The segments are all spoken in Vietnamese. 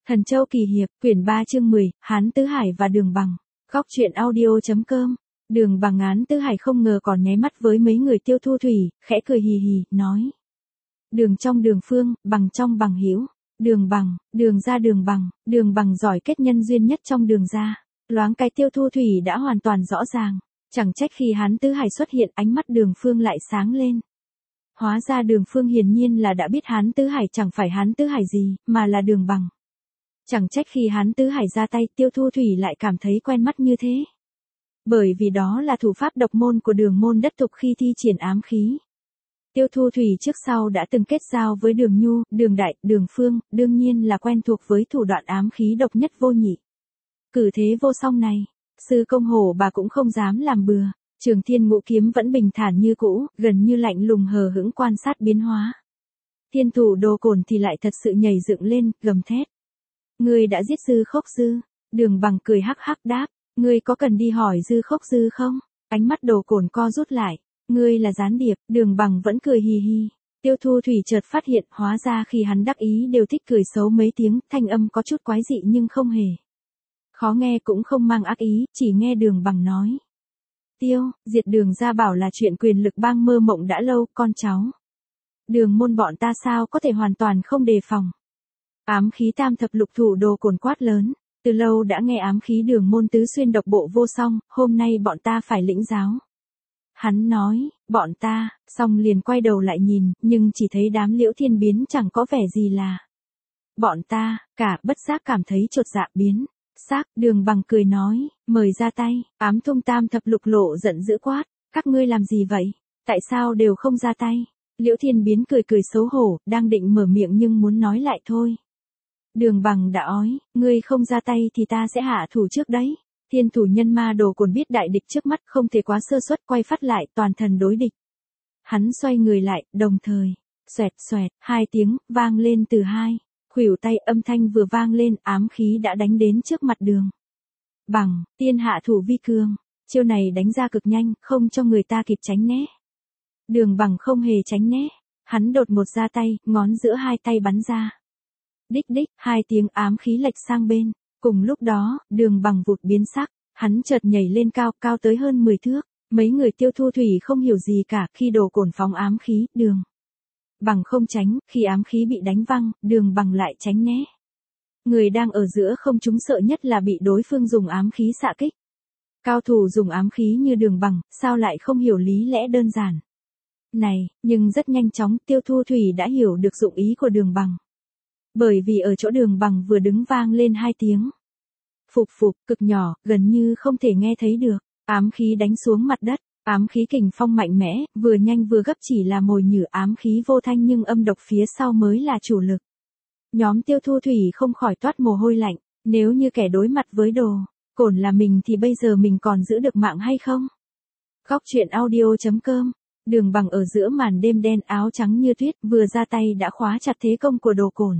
Thần Châu Kỳ Hiệp, quyển 3 chương 10, Hán Tứ Hải và Đường Bằng. Góc truyện audio.com. Đường Bằng Hán Tứ Hải không ngờ còn nháy mắt với mấy người Tiêu Thu Thủy, khẽ cười hì hì, nói. Đường trong Đường Phương, Bằng trong Bằng Hữu. Đường Bằng, Đường Bằng giỏi kết nhân duyên nhất trong Đường gia. Loáng cái Tiêu Thu Thủy đã hoàn toàn rõ ràng. Chẳng trách khi Hán Tứ Hải xuất hiện ánh mắt Đường Phương lại sáng lên. Hóa ra Đường Phương hiển nhiên là đã biết Hán Tứ Hải chẳng phải Hán Tứ Hải gì, mà là Đường Bằng. Chẳng trách khi Hán Tứ Hải ra tay Tiêu Thu Thủy lại cảm thấy quen mắt như thế. Bởi vì đó là thủ pháp độc môn của Đường môn đất thục khi thi triển ám khí. Tiêu Thu Thủy trước sau đã từng kết giao với Đường Nhu, Đường Đại, Đường Phương, đương nhiên là quen thuộc với thủ đoạn ám khí độc nhất vô nhị. Cử thế vô song này, sư công hổ bà cũng không dám làm bừa. Trường Thiên Ngũ Kiếm vẫn bình thản như cũ, gần như lạnh lùng hờ hững quan sát biến hóa. Thiên thủ Đồ Cổn thì lại thật sự nhảy dựng lên, gầm thét. Ngươi đã giết Dư Khốc Dư. Đường Bằng cười hắc hắc đáp, ngươi có cần đi hỏi Dư Khốc Dư không? Ánh mắt Đồ Cổn co rút lại, ngươi là gián điệp. Đường Bằng vẫn cười hì hì. Tiêu Thu Thủy chợt phát hiện, hóa ra khi hắn đắc ý đều thích cười xấu mấy tiếng, thanh âm có chút quái dị nhưng không hề khó nghe cũng không mang ác ý, chỉ nghe Đường Bằng nói. Tiêu, diệt Đường gia bảo là chuyện quyền lực bang mơ mộng đã lâu, con cháu. Đường môn bọn ta sao có thể hoàn toàn không đề phòng. Ám khí tam thập lục thủ Đồ Cổn quát lớn, từ lâu đã nghe ám khí Đường môn tứ xuyên độc bộ vô song, hôm nay bọn ta phải lĩnh giáo. Hắn nói, bọn ta, xong liền quay đầu lại nhìn, nhưng chỉ thấy đám Liễu Thiên Biến chẳng có vẻ gì là. Bọn ta, cả bất giác cảm thấy chột dạ biến. Xác, Đường Bằng cười nói, mời ra tay. Ám Thung tam thập lục lộ giận dữ quát, các ngươi làm gì vậy? Tại sao đều không ra tay? Liễu Thiên Biến cười cười xấu hổ, đang định mở miệng nhưng muốn nói lại thôi. Đường Bằng đã ói, ngươi không ra tay thì ta sẽ hạ thủ trước đấy. Thiên thủ nhân ma Đồ Cổn biết đại địch trước mắt không thể quá sơ suất, quay phát lại toàn thần đối địch. Hắn xoay người lại, đồng thời, xoẹt xoẹt, hai tiếng, vang lên từ hai. Khuỷu tay, âm thanh vừa vang lên, ám khí đã đánh đến trước mặt Đường Bằng, tiên hạ thủ vi cường. Chiêu này đánh ra cực nhanh, không cho người ta kịp tránh né. Đường Bằng không hề tránh né. Hắn đột ngột ra tay, ngón giữa hai tay bắn ra. Đích đích, hai tiếng ám khí lệch sang bên. Cùng lúc đó, Đường Bằng vụt biến sắc. Hắn chợt nhảy lên cao, cao tới hơn 10 thước. Mấy người Tiêu Thu Thủy không hiểu gì cả, khi Đồ Cổn phóng ám khí, Đường Bằng không tránh, khi ám khí bị đánh văng, Đường Bằng lại tránh né. Người đang ở giữa không chúng sợ nhất là bị đối phương dùng ám khí xạ kích. Cao thủ dùng ám khí như Đường Bằng, sao lại không hiểu lý lẽ đơn giản này, nhưng rất nhanh chóng Tiêu Thu Thủy đã hiểu được dụng ý của Đường Bằng. Bởi vì ở chỗ Đường Bằng vừa đứng vang lên hai tiếng. Phục phục, cực nhỏ, gần như không thể nghe thấy được. Ám khí đánh xuống mặt đất. Ám khí kình phong mạnh mẽ, vừa nhanh vừa gấp, chỉ là mồi nhử, ám khí vô thanh nhưng âm độc phía sau mới là chủ lực. Nhóm Tiêu Thu Thủy không khỏi toát mồ hôi lạnh, nếu như kẻ đối mặt với Đồ Cổn là mình thì bây giờ mình còn giữ được mạng hay không? Góc truyện audio.com. Đường Bằng ở giữa màn đêm đen, áo trắng như tuyết, vừa ra tay đã khóa chặt thế công của Đồ Cổn.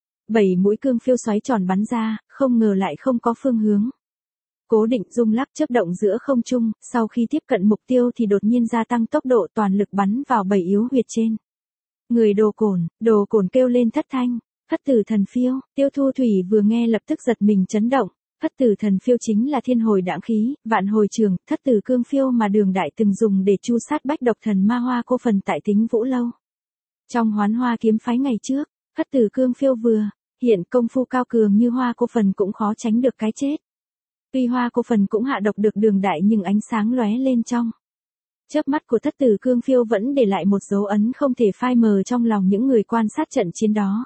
7 mũi cương phiêu xoáy tròn bắn ra, không ngờ lại không có phương hướng. Cố định rung lắc chớp động giữa không trung, sau khi tiếp cận mục tiêu thì đột nhiên gia tăng tốc độ, toàn lực bắn vào 7 yếu huyệt trên người Đồ Cổn kêu lên thất thanh, Phất Tử Thần Phiêu. Tiêu Thu Thủy vừa nghe lập tức giật mình chấn động. Phất Tử Thần Phiêu chính là thiên hồi đãng khí, vạn hồi trường, thất tử cương phiêu mà Đường Đại từng dùng để chu sát bách độc thần ma Hoa Cô Phần tại Tính Vũ Lâu. Trong Hoán Hoa kiếm phái ngày trước, Phất Tử cương phiêu vừa hiện công phu cao cường như Hoa Cô Phần cũng khó tránh được cái chết. Tuy Hoa Cô Phần cũng hạ độc được Đường Đại nhưng ánh sáng lóe lên trong chớp mắt của thất tử cương phiêu vẫn để lại một dấu ấn không thể phai mờ trong lòng những người quan sát trận chiến đó.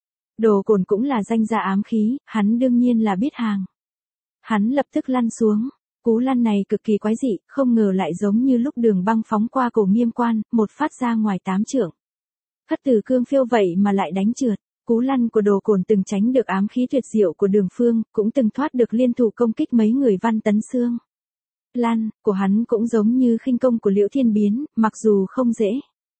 Đồ Cổn cũng là danh gia ám khí, hắn đương nhiên là biết hàng. Hắn lập tức lăn xuống. Cú lăn này cực kỳ quái dị, không ngờ lại giống như lúc Đường Băng phóng qua Cổ Nghiêm Quan, một phát ra ngoài 8 trượng. Thất tử cương phiêu vậy mà lại đánh trượt. Cú lăn của Đồ Cổn từng tránh được ám khí tuyệt diệu của Đường Phương, cũng từng thoát được liên thủ công kích mấy người Văn Tấn Xương. Lăn của hắn cũng giống như khinh công của Liễu Thiên Biến, mặc dù không dễ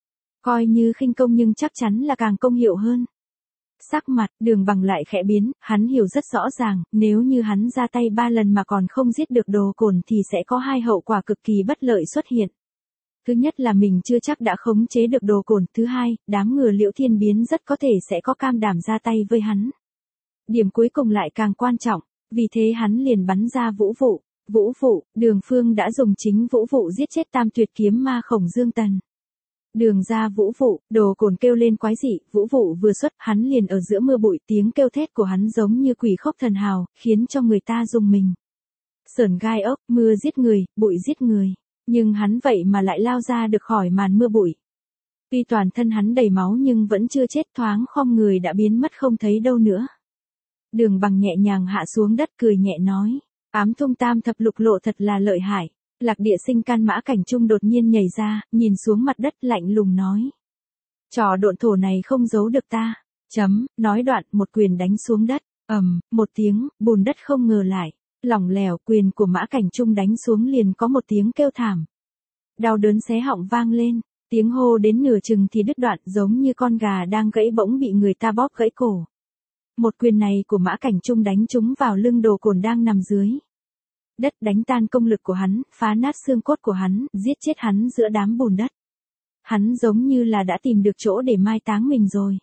coi như khinh công nhưng chắc chắn là càng công hiệu hơn. Sắc mặt Đường Bằng lại khẽ biến, hắn hiểu rất rõ ràng, nếu như hắn ra tay 3 lần mà còn không giết được Đồ Cổn thì sẽ có hai hậu quả cực kỳ bất lợi xuất hiện. Thứ nhất là mình chưa chắc đã khống chế được Đồ Cổn, thứ hai, đám người Liễu Thiên Biến rất có thể sẽ có cam đảm ra tay với hắn. Điểm cuối cùng lại càng quan trọng, vì thế hắn liền bắn ra vũ vụ. Vũ vụ, Đường Phương đã dùng chính vũ vụ giết chết Tam Tuyệt kiếm ma Khổng Dương Tần. Đường ra vũ vụ, Đồ Cồn kêu lên quái dị, vũ vụ vừa xuất, hắn liền ở giữa mưa bụi, tiếng kêu thét của hắn giống như quỷ khóc thần hào, khiến cho người ta rùng mình. Sởn gai ốc, mưa giết người, bụi giết người, nhưng hắn vậy mà lại lao ra được khỏi màn mưa bụi. Tuy toàn thân hắn đầy máu nhưng vẫn chưa chết, thoáng khom người đã biến mất không thấy đâu nữa. Đường Bằng nhẹ nhàng hạ xuống đất cười nhẹ nói, ám thung tam thập lục lộ thật là lợi hại. Lạc địa sinh can Mã Cảnh Trung đột nhiên nhảy ra, nhìn xuống mặt đất lạnh lùng nói. Trò độn thổ này không giấu được ta. Nói đoạn một quyền đánh xuống đất, một tiếng, bùn đất không ngờ lại. Lỏng lẻo, quyền của Mã Cảnh Trung đánh xuống liền có một tiếng kêu thảm. Đau đớn xé họng vang lên, tiếng hô đến nửa chừng thì đứt đoạn, giống như con gà đang gãy bỗng bị người ta bóp gãy cổ. Một quyền này của Mã Cảnh Trung đánh trúng vào lưng Đồ Cồn đang nằm dưới đất, đánh tan công lực của hắn, phá nát xương cốt của hắn, giết chết hắn giữa đám bùn đất. Hắn giống như là đã tìm được chỗ để mai táng mình rồi.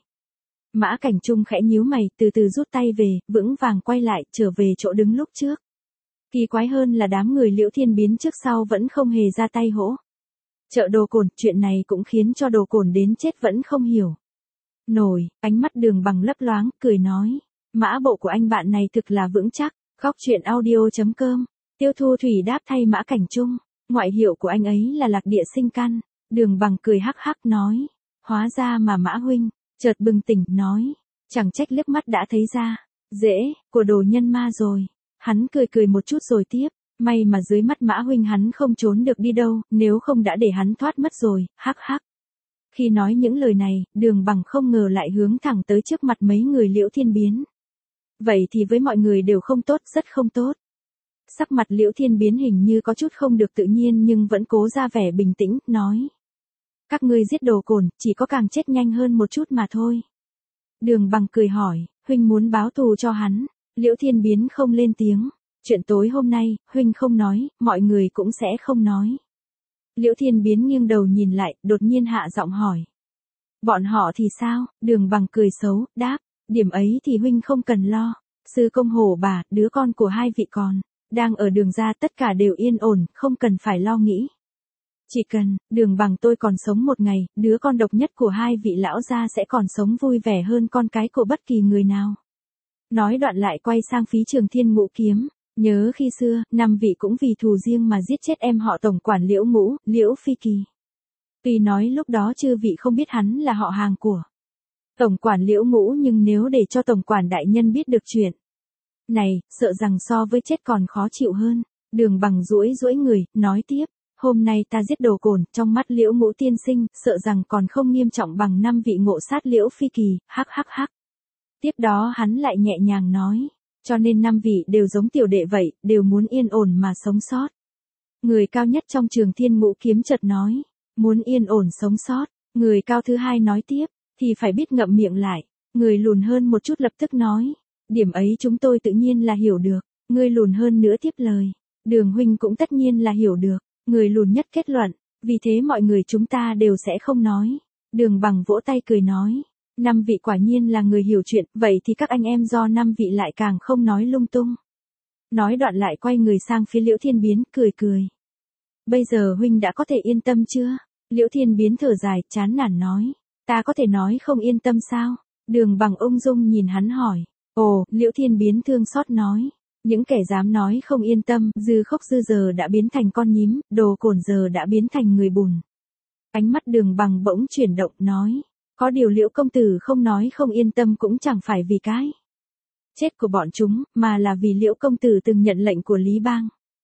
Mã Cảnh Trung khẽ nhíu mày, từ từ rút tay về, vững vàng quay lại, trở về chỗ đứng lúc trước. Kỳ quái hơn là đám người Liễu Thiên Biến trước sau vẫn không hề ra tay hỗ trợ Đồ Cồn, chuyện này cũng khiến cho Đồ Cồn đến chết vẫn không hiểu nổi. Ánh mắt Đường Bằng lấp loáng, cười nói, mã bộ của anh bạn này thực là vững chắc. Khóc chuyện audio.com. Tiêu Thu Thủy đáp thay Mã Cảnh Trung, ngoại hiệu của anh ấy là Lạc Địa Sinh Căn. Đường Bằng cười hắc hắc nói, hóa ra mà Mã huynh, chợt bừng tỉnh nói, chẳng trách liếc mắt đã thấy ra, dễ, của đồ nhân ma rồi. Hắn cười cười một chút rồi tiếp, may mà dưới mắt Mã huynh hắn không trốn được đi đâu, nếu không đã để hắn thoát mất rồi, hắc hắc. Khi nói những lời này, Đường Bằng không ngờ lại hướng thẳng tới trước mặt mấy người Liễu Thiên Biến. Vậy thì với mọi người đều không tốt, rất không tốt. Sắc mặt Liễu Thiên Biến hình như có chút không được tự nhiên nhưng vẫn cố ra vẻ bình tĩnh, nói. Các ngươi giết Đồ Cồn, chỉ có càng chết nhanh hơn một chút mà thôi. Đường Bằng cười hỏi, huynh muốn báo thù cho hắn. Liễu Thiên Biến không lên tiếng. Chuyện tối hôm nay, huynh không nói, mọi người cũng sẽ không nói. Liễu Thiên Biến nghiêng đầu nhìn lại, đột nhiên hạ giọng hỏi. Bọn họ thì sao? Đường Bằng cười xấu, đáp. Điểm ấy thì huynh không cần lo. Sư công hổ bà, đứa con của hai vị còn đang ở Đường gia, tất cả đều yên ổn, không cần phải lo nghĩ. Chỉ cần Đường Bằng tôi còn sống một ngày, đứa con độc nhất của hai vị lão gia sẽ còn sống vui vẻ hơn con cái của bất kỳ người nào. Nói đoạn lại quay sang phí Trường Thiên Ngũ Kiếm, nhớ khi xưa, 5 vị cũng vì thù riêng mà giết chết em họ tổng quản Liễu Ngũ, Liễu Phi Kỳ. Tuy nói lúc đó chư vị không biết hắn là họ hàng của tổng quản Liễu Ngũ, nhưng nếu để cho tổng quản đại nhân biết được chuyện này, sợ rằng so với chết còn khó chịu hơn. Đường Bằng duỗi duỗi người, nói tiếp, hôm nay ta giết Đồ Cồn, trong mắt Liễu Ngũ tiên sinh, sợ rằng còn không nghiêm trọng bằng 5 vị ngộ sát Liễu Phi Kỳ, hắc hắc hắc. Tiếp đó hắn lại nhẹ nhàng nói, cho nên 5 vị đều giống tiểu đệ vậy, đều muốn yên ổn mà sống sót. Người cao nhất trong Trường Thiên Ngũ Kiếm chợt nói, muốn yên ổn sống sót. Người cao thứ hai nói tiếp, thì phải biết ngậm miệng lại. Người lùn hơn một chút lập tức nói, điểm ấy chúng tôi tự nhiên là hiểu được. Người lùn hơn nữa tiếp lời, Đường huynh cũng tất nhiên là hiểu được. Người lùn nhất kết luận, vì thế mọi người chúng ta đều sẽ không nói. Đường Bằng vỗ tay cười nói, 5 vị quả nhiên là người hiểu chuyện, vậy thì các anh em do 5 vị lại càng không nói lung tung. Nói đoạn lại quay người sang phía Liễu Thiên Biến, cười cười. Bây giờ huynh đã có thể yên tâm chưa? Liễu Thiên Biến thở dài, chán nản nói, ta có thể nói không yên tâm sao? Đường Bằng ung dung nhìn hắn hỏi. Ồ, Liễu Thiên Biến thương xót nói, những kẻ dám nói không yên tâm, Dư Khốc Dư giờ đã biến thành con nhím, Đồ Cồn giờ đã biến thành người bùn. Ánh mắt Đường Bằng bỗng chuyển động, nói, có điều Liễu công tử không nói không yên tâm cũng chẳng phải vì cái chết của bọn chúng, mà là vì Liễu công tử từng nhận lệnh của Lý Bang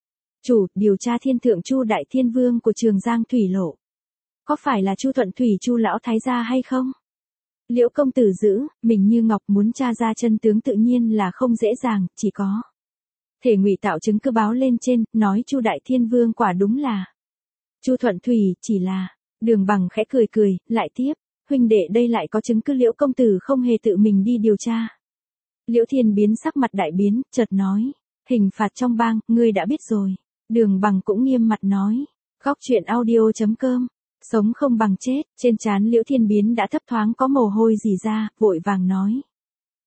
chủ điều tra Thiên Thượng Chu Đại Thiên Vương của Trường Giang Thủy Lộ. Có phải là Chu Thuận Thủy Chu lão thái gia hay không? Liễu công tử giữ mình như ngọc, muốn tra ra chân tướng tự nhiên là không dễ dàng, chỉ có thể ngụy tạo chứng cứ báo lên trên, nói Chu Đại Thiên Vương quả đúng là Chu Thuận Thủy, chỉ là. Đường Bằng khẽ cười cười, lại tiếp, huynh đệ đây lại có chứng cứ Liễu công tử không hề tự mình đi điều tra. Liễu Thiên Biến sắc mặt đại biến, chợt nói, hình phạt trong bang, ngươi đã biết rồi. Đường Bằng cũng nghiêm mặt nói, khóc chuyện audio.com. Sống không bằng chết, trên trán Liễu Thiên Biến đã thấp thoáng có mồ hôi rỉ ra, vội vàng nói.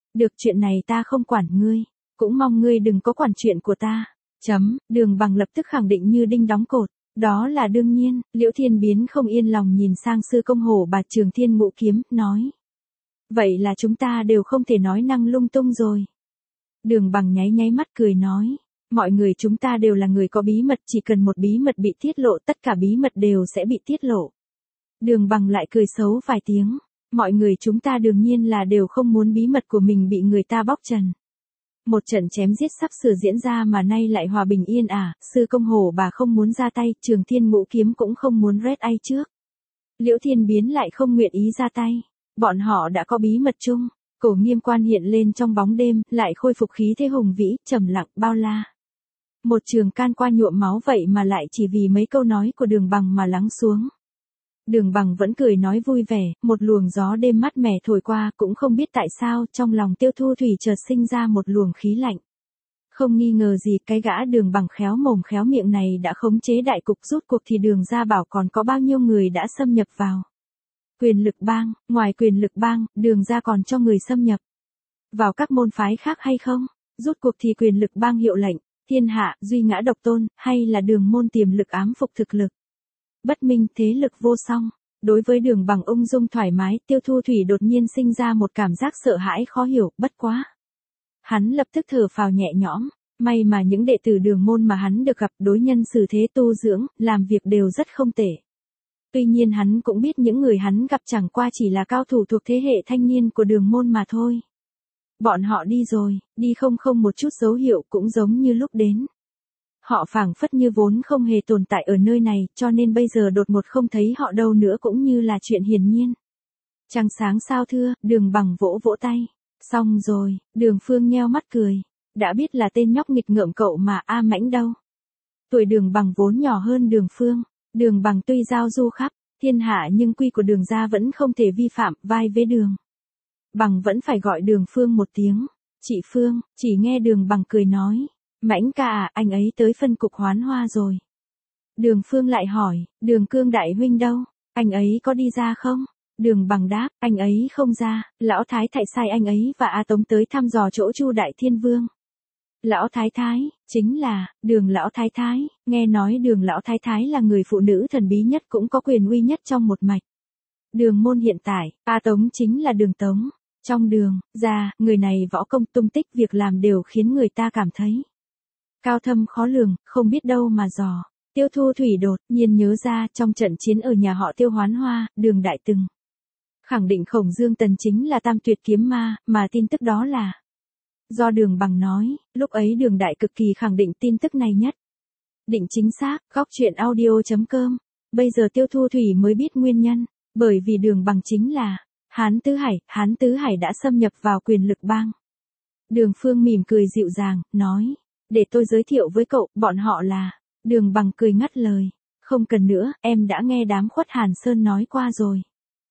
Được, chuyện này ta không quản ngươi, cũng mong ngươi đừng có quản chuyện của ta. Đường Bằng lập tức khẳng định như đinh đóng cột. Đó là đương nhiên. Liễu Thiên Biến không yên lòng nhìn sang sư công hổ bà Trường Thiên Ngũ Kiếm, nói. Vậy là chúng ta đều không thể nói năng lung tung rồi. Đường Bằng nháy nháy mắt cười nói. Mọi người chúng ta đều là người có bí mật, chỉ cần một bí mật bị tiết lộ tất cả bí mật đều sẽ bị tiết lộ. Đường Bằng lại cười xấu vài tiếng. Mọi người chúng ta đương nhiên là đều không muốn bí mật của mình bị người ta bóc trần. Một trận chém giết sắp sửa diễn ra mà nay lại hòa bình yên ả, sư công hổ bà không muốn ra tay, Trường Thiên Ngũ Kiếm cũng không muốn red ai trước. Liễu Thiên Biến lại không nguyện ý ra tay. Bọn họ đã có bí mật chung. Cổ Nghiêm Quan hiện lên trong bóng đêm, lại khôi phục khí thế hùng vĩ, trầm lặng, bao la. Một trường can qua nhuộm máu vậy mà lại chỉ vì mấy câu nói của Đường Bằng mà lắng xuống. Đường Bằng vẫn cười nói vui vẻ, một luồng gió đêm mát mẻ thổi qua, cũng không biết tại sao, trong lòng Tiêu Thu Thủy chợt sinh ra một luồng khí lạnh. Không nghi ngờ gì, cái gã Đường Bằng khéo mồm khéo miệng này đã khống chế đại cục, rút cuộc thì Đường gia bảo còn có bao nhiêu người đã xâm nhập vào. Quyền lực bang, ngoài quyền lực bang, Đường gia còn cho người xâm nhập vào các môn phái khác hay không? Rút cuộc thì quyền lực bang hiệu lệnh, thiên hạ, duy ngã độc tôn, hay là Đường môn tiềm lực ám phục thực lực? Bất minh, thế lực vô song. Đối với Đường Bằng ung dung thoải mái, Tiêu Thu Thủy đột nhiên sinh ra một cảm giác sợ hãi khó hiểu, bất quá. Hắn lập tức thở phào nhẹ nhõm, may mà những đệ tử Đường môn mà hắn được gặp đối nhân xử thế tu dưỡng, làm việc đều rất không tệ. Tuy nhiên hắn cũng biết những người hắn gặp chẳng qua chỉ là cao thủ thuộc thế hệ thanh niên của Đường môn mà thôi. Bọn họ đi rồi, đi không một chút dấu hiệu, cũng giống như lúc đến. Họ phảng phất như vốn không hề tồn tại ở nơi này, cho nên bây giờ đột ngột không thấy họ đâu nữa cũng như là chuyện hiển nhiên. Trăng sáng sao thưa, Đường Bằng vỗ vỗ tay. Xong rồi, Đường Phương nheo mắt cười. Đã biết là tên nhóc nghịch ngợm cậu mà, A Mãnh đâu. Tuổi Đường Bằng vốn nhỏ hơn Đường Phương. Đường Bằng tuy giao du khắp thiên hạ nhưng quy của Đường gia vẫn không thể vi phạm, vai với Đường Bằng vẫn phải gọi Đường Phương một tiếng. Chị Phương, chỉ nghe Đường Bằng cười nói. Mãnh ca à, anh ấy tới phân cục Hoán Hoa rồi. Đường Phương lại hỏi, Đường Cương đại huynh đâu? Anh ấy có đi ra không? Đường Bằng đáp, anh ấy không ra, lão thái thái sai anh ấy và A Tống tới thăm dò chỗ Chu Đại Thiên Vương. Lão thái thái, chính là, Đường lão thái thái, nghe nói Đường lão thái thái là người phụ nữ thần bí nhất cũng có quyền uy nhất trong một mạch. Đường môn hiện tại, A Tống chính là Đường Tống. Trong Đường gia, người này võ công tung tích việc làm đều khiến người ta cảm thấy cao thâm khó lường, không biết đâu mà dò. Tiêu Thu Thủy đột nhiên nhớ ra trong trận chiến ở nhà họ Tiêu Hoán Hoa, Đường đại từng khẳng định Khổng Dương Tần chính là tam tuyệt kiếm ma, mà tin tức đó là do Đường Bằng nói, lúc ấy Đường đại cực kỳ khẳng định tin tức này nhất. Định chính xác, góc truyện audio.com. Bây giờ Tiêu Thu Thủy mới biết nguyên nhân, bởi vì Đường Bằng chính là Hán Tứ Hải đã xâm nhập vào quyền lực bang. Đường Phương mỉm cười dịu dàng, nói. Để tôi giới thiệu với cậu, bọn họ là. Đường Bằng cười ngắt lời. Không cần nữa, em đã nghe đám Khuất Hàn Sơn nói qua rồi.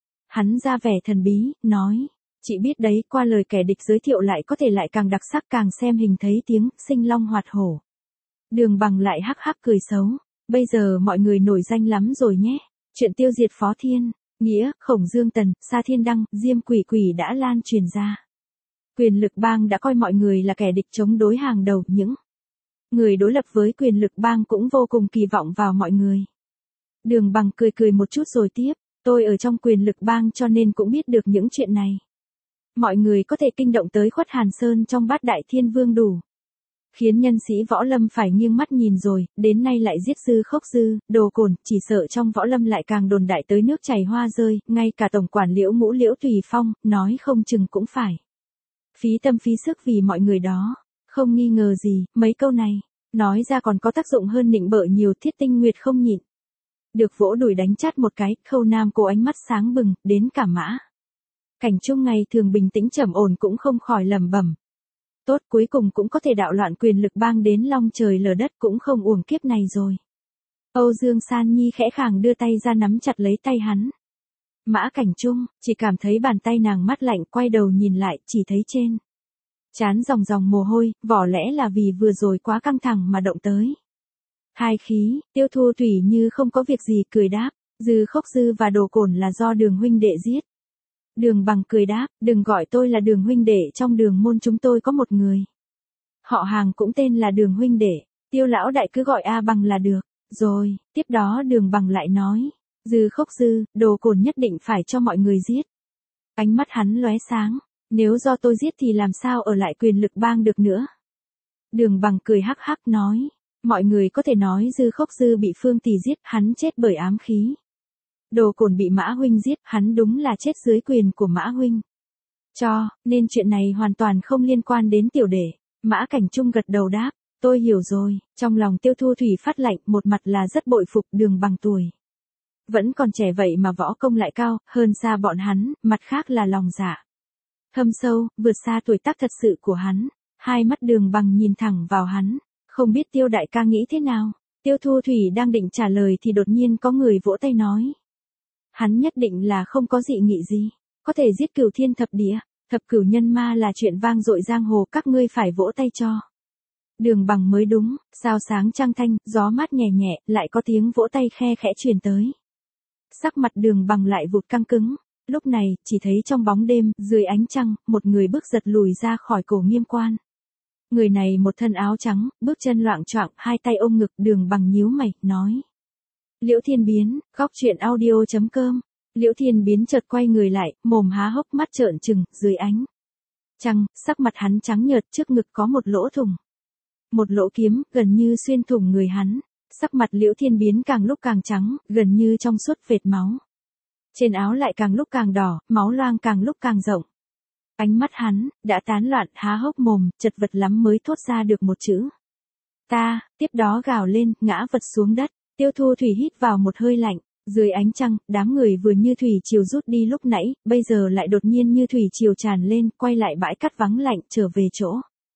Hắn ra vẻ thần bí, nói. Chị biết đấy, qua lời kẻ địch giới thiệu lại có thể lại càng đặc sắc, càng xem hình thấy tiếng, sinh long hoạt hổ. Đường Bằng lại hắc hắc cười xấu. Bây giờ mọi người nổi danh lắm rồi nhé. Chuyện tiêu diệt Phó Thiên, Nghĩa, Khổng Dương Tần, Sa Thiên Đăng, Diêm Quỷ Quỷ đã lan truyền ra. Quyền lực bang đã coi mọi người là kẻ địch chống đối hàng đầu, những người đối lập với quyền lực bang cũng vô cùng kỳ vọng vào mọi người. Đường Bằng cười một chút rồi tiếp, tôi ở trong quyền lực bang cho nên cũng biết được những chuyện này. Mọi người có thể kinh động tới Khuất Hàn Sơn trong Bát Đại Thiên Vương đủ khiến nhân sĩ võ lâm phải nghiêng mắt nhìn rồi, đến nay lại giết Dư Khốc Dư, Đồ Cồn, chỉ sợ trong võ lâm lại càng đồn đại tới nước chảy hoa rơi, ngay cả tổng quản Liễu Ngũ Liễu Tùy Phong, nói không chừng cũng phải phí tâm phí sức vì mọi người đó. Không nghi ngờ gì, mấy câu này nói ra còn có tác dụng hơn nịnh bợ nhiều. Thiết Tinh Nguyệt không nhịn được vỗ đùi đánh chát một cái. Khâu Nam Cô ánh mắt sáng bừng, đến cả Mã Cảnh Trung ngày thường bình tĩnh trầm ổn cũng không khỏi lẩm bẩm. Tốt, cuối cùng cũng có thể đạo loạn quyền lực bang đến long trời lở đất, cũng không uổng kiếp này rồi. Âu Dương San Nhi khẽ khàng đưa tay ra nắm chặt lấy tay hắn. Mã Cảnh Trung, chỉ cảm thấy bàn tay nàng mát lạnh, quay đầu nhìn lại, chỉ thấy trên trán dòng mồ hôi, vỏ lẽ là vì vừa rồi quá căng thẳng mà động tới hai khí. Tiêu Thu Thủy như không có việc gì cười đáp, Dư Khốc Dư và Đồ Cồn là do Đường huynh đệ giết. Đường Bằng cười đáp, đừng gọi tôi là Đường huynh đệ, trong Đường môn chúng tôi có một người. Họ hàng cũng tên là Đường huynh đệ, Tiêu lão đại cứ gọi A Bằng là được. Rồi, tiếp đó Đường Bằng lại nói, Dư Khốc Dư, đồ cồn nhất định phải cho mọi người giết. Ánh mắt hắn lóe sáng, nếu do tôi giết thì làm sao ở lại quyền lực bang được nữa. Đường Bằng cười hắc hắc nói, mọi người có thể nói Dư Khốc Dư bị Phương Tỷ giết, hắn chết bởi ám khí. Đồ cồn bị Mã huynh giết, hắn đúng là chết dưới quyền của Mã huynh. Nên chuyện này hoàn toàn không liên quan đến tiểu đệ. Mã Cảnh Trung gật đầu đáp, tôi hiểu rồi. Trong lòng Tiêu Thu Thủy phát lạnh, một mặt là rất bội phục Đường Bằng tuổi vẫn còn trẻ vậy mà võ công lại cao, hơn xa bọn hắn, mặt khác là lòng dạ thâm sâu, vượt xa tuổi tác thật sự của hắn. Hai mắt Đường Bằng nhìn thẳng vào hắn, không biết Tiêu đại ca nghĩ thế nào. Tiêu Thu Thủy đang định trả lời thì đột nhiên có người vỗ tay nói, hắn nhất định là không có dị nghị gì, có thể giết Cửu Thiên thập địa, thập cửu nhân ma là chuyện vang dội giang hồ, các ngươi phải vỗ tay cho Đường Bằng mới đúng. Sao sáng trăng thanh, gió mát nhẹ nhẹ, lại có tiếng vỗ tay khe khẽ truyền tới. Sắc mặt Đường Bằng lại vụt căng cứng. Lúc này, chỉ thấy trong bóng đêm, dưới ánh trăng, một người bước giật lùi ra khỏi cổ Nghiêm Quan. Người này một thân áo trắng, bước chân loạng choạng, hai tay ôm ngực. Đường Bằng nhíu mày, nói, Liễu Thiên Biến, góc truyện audio.com. Liễu Thiên Biến chợt quay người lại, mồm há hốc, mắt trợn trừng, dưới ánh trăng, sắc mặt hắn trắng nhợt, trước ngực có một lỗ thủng. Một lỗ kiếm, gần như xuyên thủng người hắn. Sắc mặt Liễu Thiên Biến càng lúc càng trắng, gần như trong suốt vệt máu. Trên áo lại càng lúc càng đỏ, máu loang càng lúc càng rộng. Ánh mắt hắn đã tán loạn, há hốc mồm, chật vật lắm mới thốt ra được một chữ. Ta, tiếp đó gào lên, ngã vật xuống đất. Tiêu Thu Thủy hít vào một hơi lạnh. Dưới ánh trăng, đám người vừa như thủy triều rút đi lúc nãy, bây giờ lại đột nhiên như thủy triều tràn lên, quay lại bãi cát vắng lạnh, trở về chỗ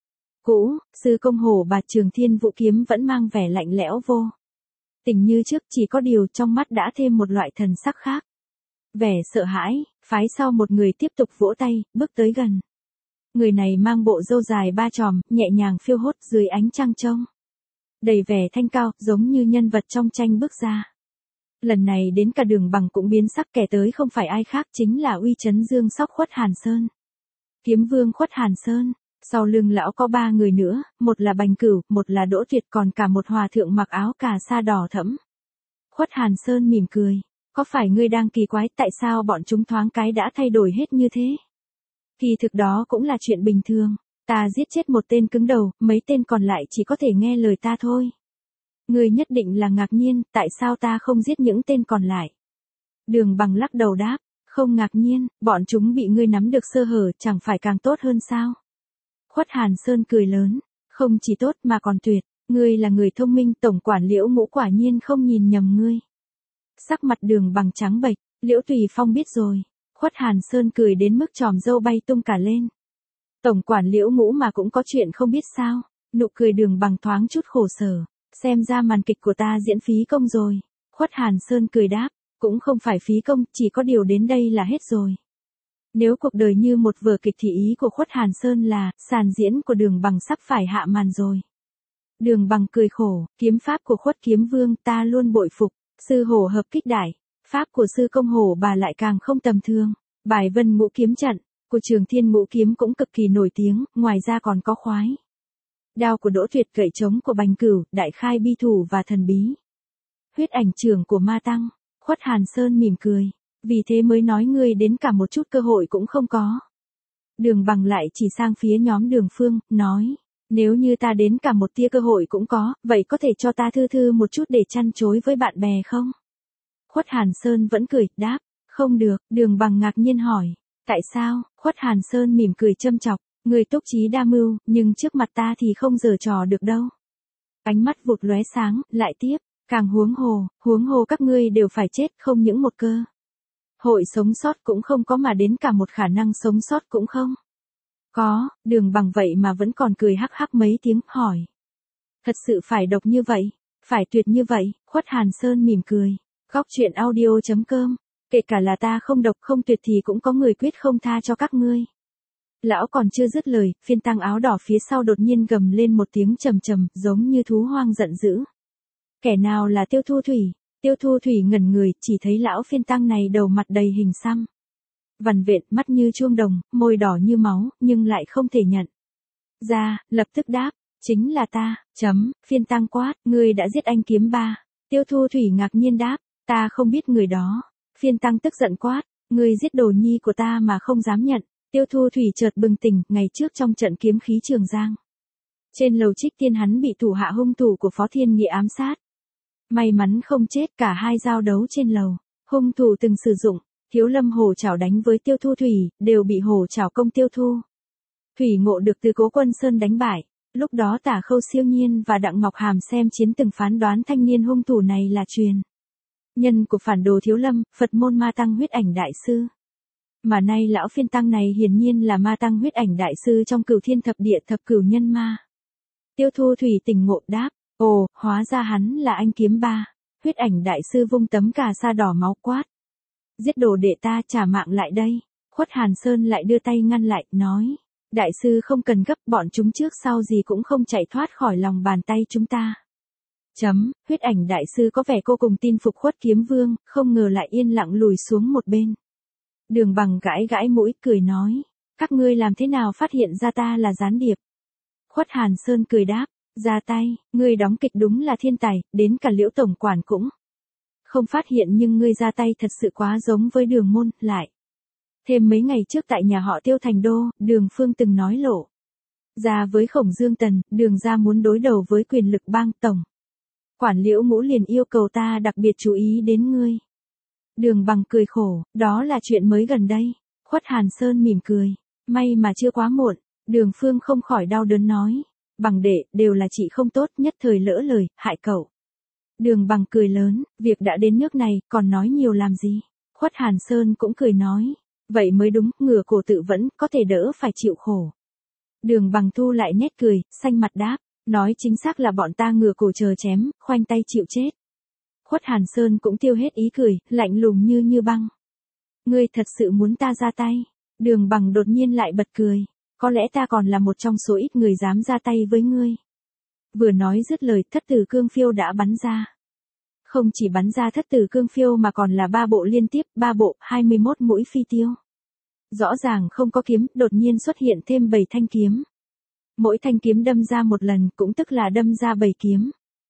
cũ. Sư Công Hổ Bạt Trường Thiên Vũ kiếm vẫn mang vẻ lạnh lẽo vô tình như trước, chỉ có điều trong mắt đã thêm một loại thần sắc khác. Vẻ sợ hãi. Phái sau một người tiếp tục vỗ tay, bước tới gần. Người này mang bộ râu dài ba chòm, nhẹ nhàng phiêu hốt dưới ánh trăng trông đầy vẻ thanh cao, giống như nhân vật trong tranh bước ra. Lần này đến cả Đường Bằng cũng biến sắc, kẻ tới không phải ai khác, chính là Uy Chấn Dương Sóc Khuất Hàn Sơn. Kiếm Vương Khuất Hàn Sơn. Sau lưng lão có ba người nữa, một là Bành Cửu, một là Đỗ Tuyệt, còn cả một hòa thượng mặc áo cà sa đỏ thẫm. Khuất Hàn Sơn mỉm cười, có phải ngươi đang kỳ quái tại sao bọn chúng thoáng cái đã thay đổi hết như thế? Kỳ thực đó cũng là chuyện bình thường. Ta giết chết một tên cứng đầu, mấy tên còn lại chỉ có thể nghe lời ta thôi. Ngươi nhất định là ngạc nhiên, tại sao ta không giết những tên còn lại? Đường Bằng lắc đầu đáp, không ngạc nhiên, bọn chúng bị ngươi nắm được sơ hở, chẳng phải càng tốt hơn sao? Khuất Hàn Sơn cười lớn, không chỉ tốt mà còn tuyệt, ngươi là người thông minh, tổng quản Liễu Ngũ quả nhiên không nhìn nhầm ngươi. Sắc mặt Đường Bằng trắng bệch, Liễu Tùy Phong biết rồi. Khuất Hàn Sơn cười đến mức chòm râu bay tung cả lên. Tổng quản Liễu Ngũ mà cũng có chuyện không biết sao? Nụ cười Đường Bằng thoáng chút khổ sở, xem ra màn kịch của ta diễn phí công rồi. Khuất Hàn Sơn cười đáp, cũng không phải phí công, chỉ có điều đến đây là hết rồi. Nếu cuộc đời như một vở kịch thì ý của Khuất Hàn Sơn là, sàn diễn của Đường Bằng sắp phải hạ màn rồi. Đường Bằng cười khổ, kiếm pháp của Khuất Kiếm Vương ta luôn bội phục, sư hổ hợp kích đại, pháp của sư Công Hổ Bà lại càng không tầm thường. Bài Vân Ngũ Kiếm Trận của Trường Thiên Ngũ Kiếm cũng cực kỳ nổi tiếng, ngoài ra còn có khoái đao của Đỗ Tuyệt, gậy trống của Bành Cửu, đại khai bi thủ và thần bí huyết ảnh trưởng của Ma Tăng. Khuất Hàn Sơn mỉm cười, vì thế mới nói ngươi đến cả một chút cơ hội cũng không có. Đường Bằng lại chỉ sang phía nhóm Đường Phương, nói, nếu như ta đến cả một tia cơ hội cũng có, vậy có thể cho ta thư thư một chút để chăn chối với bạn bè không? Khuất Hàn Sơn vẫn cười, đáp, không được. Đường Bằng ngạc nhiên hỏi, tại sao? Khuất Hàn Sơn mỉm cười châm chọc, người túc trí đa mưu, nhưng trước mặt ta thì không giở trò được đâu. Ánh mắt vụt lóe sáng, lại tiếp, càng huống hồ các ngươi đều phải chết, không những một cơ hội sống sót cũng không có mà đến cả một khả năng sống sót cũng không có. Đường Bằng vậy mà vẫn còn cười hắc hắc mấy tiếng, hỏi, thật sự phải độc như vậy, phải tuyệt như vậy? Khuất Hàn Sơn mỉm cười, góc truyện audio.com, kể cả là ta không độc không tuyệt thì cũng có người quyết không tha cho các ngươi. Lão còn chưa dứt lời, phiên tăng áo đỏ phía sau đột nhiên gầm lên một tiếng trầm trầm, giống như thú hoang giận dữ. Kẻ nào là Tiêu Thu Thủy? Tiêu Thu Thủy ngẩn người, chỉ thấy lão phiên tăng này đầu mặt đầy hình xăm, vằn vện, mắt như chuông đồng, môi đỏ như máu, nhưng lại không thể nhận ra, lập tức đáp, chính là ta, Phiên Tăng quát, ngươi đã giết anh kiếm ba. Tiêu Thu Thủy ngạc nhiên đáp, ta không biết người đó. Phiên Tăng tức giận quát, ngươi giết đồ nhi của ta mà không dám nhận. Tiêu Thu Thủy chợt bừng tỉnh, ngày trước trong trận kiếm khí Trường Giang. Trên lầu Trích Tiên hắn bị thủ hạ hung thủ của Phó Thiên Nghĩa ám sát. May mắn không chết, cả hai giao đấu trên lầu. Hung thủ từng sử dụng, Thiếu Lâm hổ chảo đánh với Tiêu Thu Thủy, đều bị hổ chảo công Tiêu Thu Thủy Ngộ được từ Cố Quân Sơn đánh bại. Lúc đó Tả Khâu Siêu Nhiên và Đặng Ngọc Hàm xem chiến từng phán đoán thanh niên hung thủ này là truyền nhân của phản đồ Thiếu Lâm, Phật môn Ma Tăng Huyết Ảnh Đại Sư. Mà nay lão Phiên Tăng này hiển nhiên là Ma Tăng Huyết Ảnh Đại Sư trong Cửu Thiên Thập Địa Thập Cửu Nhân Ma. Tiêu Thu Thủy tỉnh ngộ đáp, ồ, hóa ra hắn là anh kiếm ba. Huyết Ảnh Đại Sư vung tấm cà sa đỏ máu quát, giết đồ đệ ta, trả mạng lại đây. Khuất Hàn Sơn lại đưa tay ngăn lại, nói, đại sư không cần gấp, bọn chúng trước sau gì cũng không chạy thoát khỏi lòng bàn tay chúng ta. Huyết Ảnh Đại Sư có vẻ cô cùng tin phục Khuất Kiếm Vương, không ngờ lại yên lặng lùi xuống một bên. Đường Bằng gãi gãi mũi, cười nói, các ngươi làm thế nào phát hiện ra ta là gián điệp? Khuất Hàn Sơn cười đáp, ra tay, ngươi đóng kịch đúng là thiên tài, đến cả Liễu tổng quản cũng không phát hiện, nhưng ngươi ra tay thật sự quá giống với Đường môn, lại. Thêm mấy ngày trước tại nhà họ Tiêu thành đô, Đường Phương từng nói lộ ra với Khổng Dương Tần, Đường gia muốn đối đầu với quyền lực bang tổng. Quản Liễu Ngũ liền yêu cầu ta đặc biệt chú ý đến ngươi. Đường Bằng cười khổ, đó là chuyện mới gần đây. Khuất Hàn Sơn mỉm cười, may mà chưa quá muộn. Đường Phương không khỏi đau đớn nói, Bằng đệ, đều là chị không tốt, nhất thời lỡ lời, hại cậu. Đường Bằng cười lớn, việc đã đến nước này, còn nói nhiều làm gì. Khuất Hàn Sơn cũng cười nói, vậy mới đúng, ngửa cổ tự vẫn, có thể đỡ phải chịu khổ. Đường Bằng thu lại nét cười, xanh mặt đáp, nói chính xác là bọn ta ngửa cổ chờ chém, khoanh tay chịu chết. Khuất Hàn Sơn cũng tiêu hết ý cười, lạnh lùng như băng. Ngươi thật sự muốn ta ra tay? Đường Bằng đột nhiên lại bật cười, có lẽ ta còn là một trong số ít người dám ra tay với ngươi. Vừa nói dứt lời, thất tử cương phiêu đã bắn ra. Không chỉ bắn ra thất tử cương phiêu mà còn là 3 bộ liên tiếp, 3 bộ, 21 mũi phi tiêu. Rõ ràng không có kiếm, đột nhiên xuất hiện thêm 7 thanh kiếm. Mỗi thanh kiếm đâm ra một lần, cũng tức là đâm ra 7 kiếm.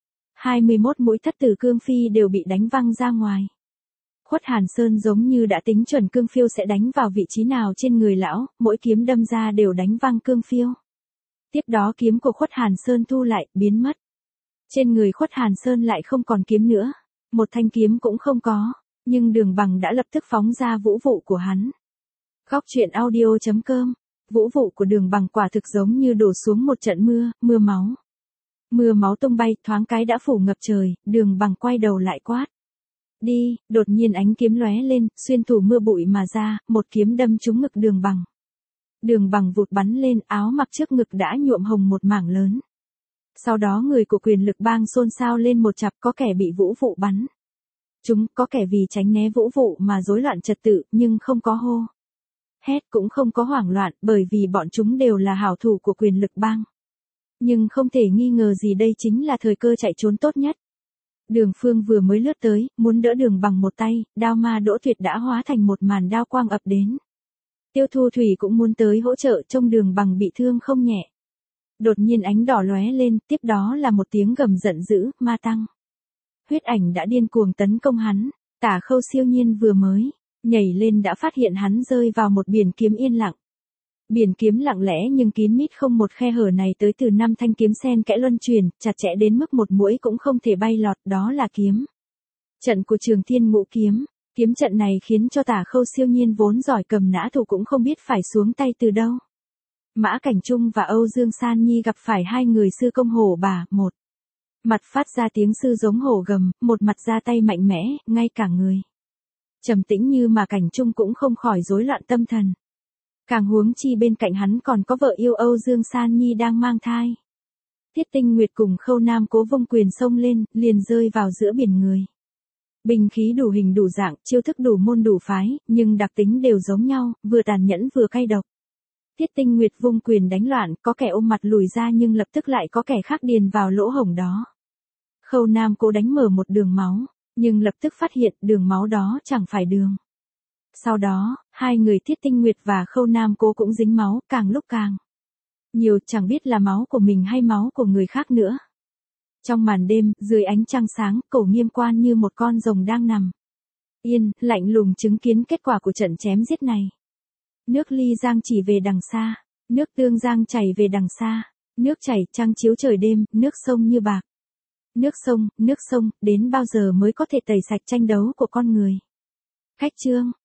21 mũi thất tử cương phi đều bị đánh văng ra ngoài. Khuất Hàn Sơn giống như đã tính chuẩn cương phiêu sẽ đánh vào vị trí nào trên người lão, mỗi kiếm đâm ra đều đánh văng cương phiêu. Tiếp đó kiếm của Khuất Hàn Sơn thu lại, biến mất. Trên người Khuất Hàn Sơn lại không còn kiếm nữa, một thanh kiếm cũng không có, nhưng Đường Bằng đã lập tức phóng ra vũ vụ của hắn. Góc truyện audio.com, vũ vụ của Đường Bằng quả thực giống như đổ xuống một trận mưa máu. Mưa máu tung bay, thoáng cái đã phủ ngập trời, Đường Bằng quay đầu lại quát. Đi, đột nhiên ánh kiếm lóe lên, xuyên thủng mưa bụi mà ra, một kiếm đâm trúng ngực Đường Bằng. Đường Bằng vụt bắn lên, áo mặc trước ngực đã nhuộm hồng một mảng lớn. Sau đó người của quyền lực bang xôn xao lên một chặp, có kẻ bị vũ vụ bắn. Chúng có kẻ vì tránh né vũ vụ mà rối loạn trật tự, nhưng không có hô hét, cũng không có hoảng loạn, bởi vì bọn chúng đều là hảo thủ của quyền lực bang. Nhưng không thể nghi ngờ gì đây chính là thời cơ chạy trốn tốt nhất. Đường Phương vừa mới lướt tới, muốn đỡ Đường Bằng một tay, đao ma Đỗ Tuyệt đã hóa thành một màn đao quang ập đến. Tiêu Thu Thủy cũng muốn tới hỗ trợ, trông Đường Bằng bị thương không nhẹ. Đột nhiên ánh đỏ lóe lên, tiếp đó là một tiếng gầm giận dữ, Ma Tăng Huyết Ảnh đã điên cuồng tấn công hắn. Tả Khâu Siêu Nhiên vừa mới nhảy lên đã phát hiện hắn rơi vào một biển kiếm yên lặng. Biển kiếm lặng lẽ nhưng kín mít, không một khe hở này tới từ 5 thanh kiếm xen kẽ luân chuyển, chặt chẽ đến mức một mũi cũng không thể bay lọt, đó là kiếm trận của Trường Thiên Ngũ Kiếm. Kiếm trận này khiến cho Tả Khâu Siêu Nhiên vốn giỏi cầm nã thủ cũng không biết phải xuống tay từ đâu. Mã Cảnh Trung và Âu Dương San Nhi gặp phải hai người sư công hổ bà, một mặt phát ra tiếng sư giống hổ gầm, một mặt ra tay mạnh mẽ, ngay cả người trầm tĩnh như mà Cảnh Trung cũng không khỏi rối loạn tâm thần. Càng huống chi bên cạnh hắn còn có vợ yêu Âu Dương San Nhi đang mang thai. Tiết Tinh Nguyệt cùng Khâu Nam Cố vung quyền xông lên, liền rơi vào giữa biển người. Binh khí đủ hình đủ dạng, chiêu thức đủ môn đủ phái, nhưng đặc tính đều giống nhau, vừa tàn nhẫn vừa cay độc. Tiết Tinh Nguyệt vung quyền đánh loạn, có kẻ ôm mặt lùi ra nhưng lập tức lại có kẻ khác điền vào lỗ hổng đó. Khâu Nam Cố đánh mở một đường máu, nhưng lập tức phát hiện đường máu đó chẳng phải đường Sau đó, hai người Tiết Tinh Nguyệt và Khâu Nam Cố cũng dính máu, càng lúc càng nhiều, chẳng biết là máu của mình hay máu của người khác nữa. Trong màn đêm, dưới ánh trăng sáng, Cổ Nghiêm Quan như một con rồng đang nằm yên, lạnh lùng chứng kiến kết quả của trận chém giết này. Nước Ly Giang chỉ về đằng xa, nước Tương Giang chảy về đằng xa, nước chảy trăng chiếu trời đêm, nước sông như bạc. Nước sông, đến bao giờ mới có thể tẩy sạch tranh đấu của con người? Khách chương